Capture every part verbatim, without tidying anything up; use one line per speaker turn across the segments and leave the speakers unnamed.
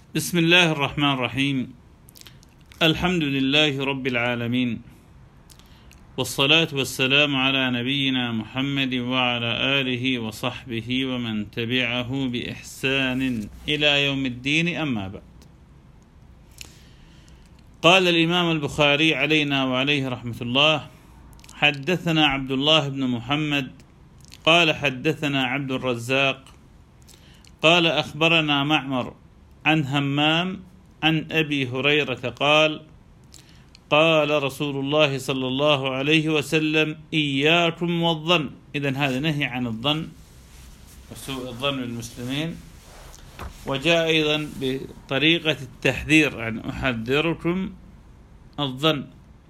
بسم الله الرحمن الرحيم. الحمد لله رب العالمين، والصلاة والسلام على نبينا محمد وعلى آله وصحبه ومن تبعه بإحسان إلى يوم الدين، أما بعد. قال الإمام البخاري علينا وعليه رحمة الله: حدثنا عبد الله بن محمد قال حدثنا عبد الرزاق قال أخبرنا معمر عن همام عن أبي هريرة قال: قال رسول الله صلى الله عليه وسلم: إياكم والظن. إذن هذا نهي عن الظن وسوء الظن بالمسلمين، وجاء أيضا بطريقة التحذير عن أحذركم الظن.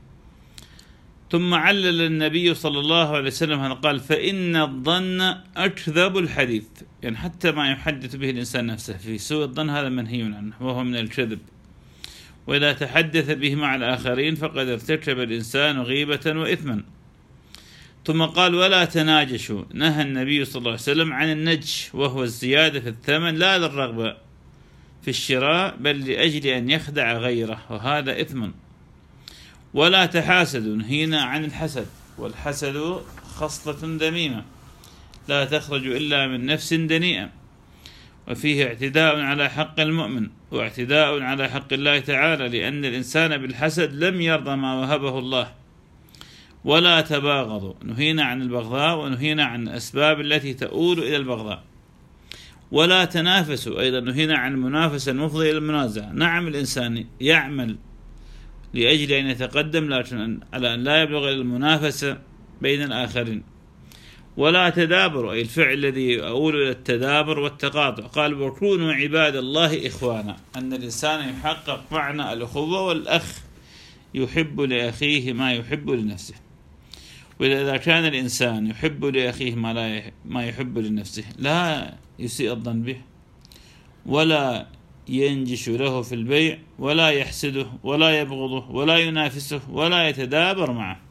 ثم علل النبي صلى الله عليه وسلم هذا، قال: فإن الظن أكذب الحديث، يعني حتى ما يحدث به الإنسان نفسه في سوء الظن هذا منهي عنه وهو من الكذب، وإذا تحدث به مع الآخرين فقد ارتكب الإنسان غيبة وإثما. ثم قال: ولا تناجشوا. نهى النبي صلى الله عليه وسلم عن النجش، وهو الزيادة في الثمن لا للرغبة في الشراء بل لأجل أن يخدع غيره، وهذا إثم. ولا تحاسدوا. نهينا عن الحسد، والحسد خصلة ذميمة لا تخرج إلا من نفس دنيئة، وفيه اعتداء على حق المؤمن واعتداء على حق الله تعالى، لأن الإنسان بالحسد لم يرضى ما وهبه الله. ولا تباغضوا. نهينا عن البغضاء، ونهينا عن الأسباب التي تؤول إلى البغضاء. ولا تنافسوا. أيضا نهينا عن المنافسة المفضية إلى المنازعة. نعم، الإنسان يعمل لأجل أن يتقدم، لكن على أن لا يبلغ إلى المنافسة بين الآخرين. ولا تدابروا، أي الفعل الذي يؤول إلى التدابر والتقاطع. قال: وكونوا عباد الله إخوانا. أن الإنسان يحقق معنى الأخوة، والأخ يحب لأخيه ما يحب لنفسه. وإذا كان الإنسان يحب لأخيه ما لا ما يحب لنفسه لا يسيء الظن به، ولا ينجش له في البيع، ولا يحسده، ولا يبغضه، ولا ينافسه، ولا يتدابر معه.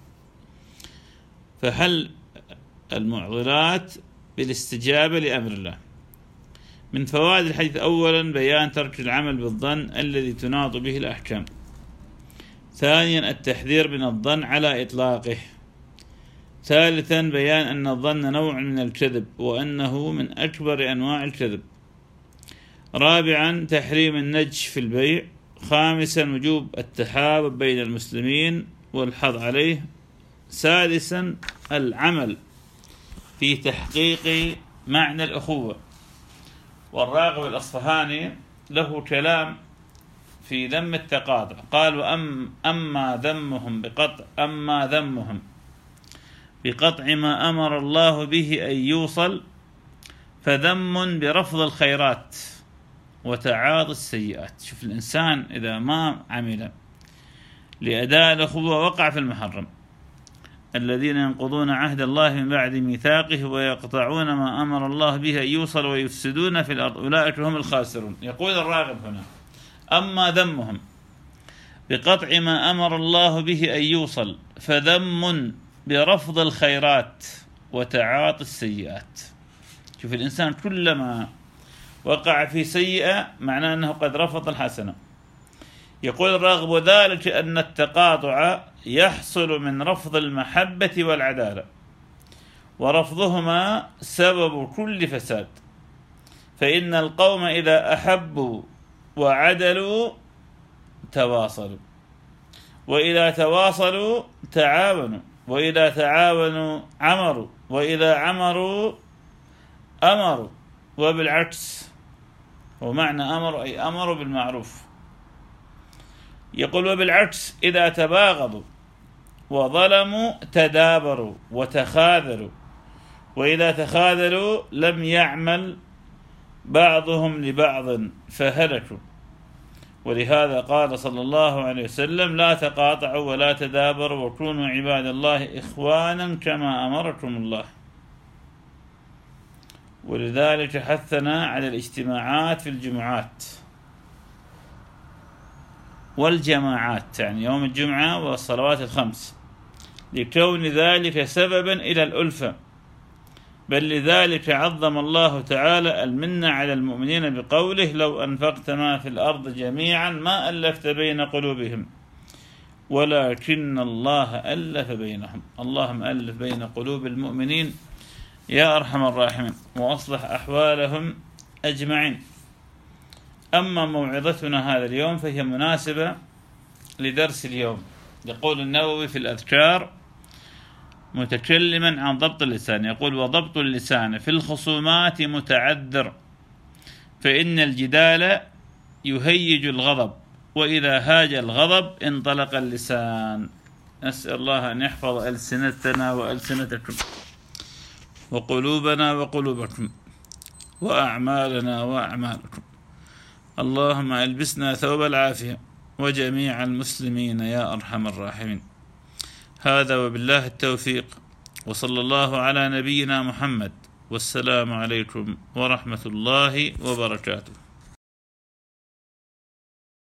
فحل المعضلات بالاستجابة لأمر الله. من فوائد الحديث: أولا بيان ترك العمل بالظن الذي تناط به الأحكام. ثانيا التحذير من الظن على إطلاقه. ثالثا بيان أن الظن نوع من الكذب، وأنه من أكبر أنواع الكذب. رابعا تحريم النجش في البيع. خامسا وجوب التحابب بين المسلمين والحظ عليه. سادسا العمل في تحقيق معنى الأخوة. والراغب الأصفهاني له كلام في ذم التقاطع، قال: وأم أما ذمهم بقطع أما ذمهم بقطع ما أمر الله به أن يوصل فذم برفض الخيرات وتعاطي السيئات. شوف، الإنسان إذا ما عمل لأداء الأخوة وقع في المحرم. الذين ينقضون عهد الله من بعد ميثاقه ويقطعون ما أمر الله به أن يوصل ويفسدون في الأرض أولئك هم الخاسرون. يقول الراغب هنا: أما ذمهم بقطع ما أمر الله به أن يوصل فذم برفض الخيرات وتعاطي السيئات. شوف، الإنسان كلما وقع في سيئة معناه أنه قد رفض الحسنة. يقول الراغب: وذلك أن التقاطع يحصل من رفض المحبة والعدالة، ورفضهما سبب كل فساد. فإن القوم إذا أحبوا وعدلوا تواصلوا، وإذا تواصلوا تعاونوا، وإذا تعاونوا عمروا، وإذا عمروا أمروا، وبالعكس. ومعنى أمر أي أمروا بالمعروف. يقول: وبالعكس إذا تباغضوا وظلموا تدابروا وتخاذلوا، وإذا تخاذلوا لم يعمل بعضهم لبعض فهلكوا. ولهذا قال صلى الله عليه وسلم: لا تقاطعوا ولا تدابروا وكونوا عباد الله إخوانا كما أمركم الله. ولذلك حثنا على الاجتماعات في الجمعات والجماعات، يعني يوم الجمعة والصلوات الخمس، لكون ذلك سببا إلى الألفة بل لذلك عظم الله تعالى المنة على المؤمنين بقوله لو أنفقت ما في الأرض جميعا ما ألفت بين قلوبهم ولكن الله ألف بينهم. اللهم ألف بين قلوب المؤمنين يا أرحم الراحمين وأصلح أحوالهم أجمعين. أما موعظتنا هذا اليوم فهي مناسبة لدرس اليوم. يقول النووي في الأذكار متكلما عن ضبط اللسان، يقول وضبط اللسان في الخصومات متعذر، فإن الجدال يهيج الغضب، وإذا هاج الغضب انطلق اللسان. نسأل الله أن يحفظ ألسنتنا وألسنتكم وقلوبنا وقلوبكم وأعمالنا وأعمالكم. اللهم ألبسنا ثوب العافية وجميع المسلمين يا أرحم الراحمين. هذا وبالله التوفيق، وصلى الله على نبينا محمد، والسلام عليكم ورحمة الله وبركاته.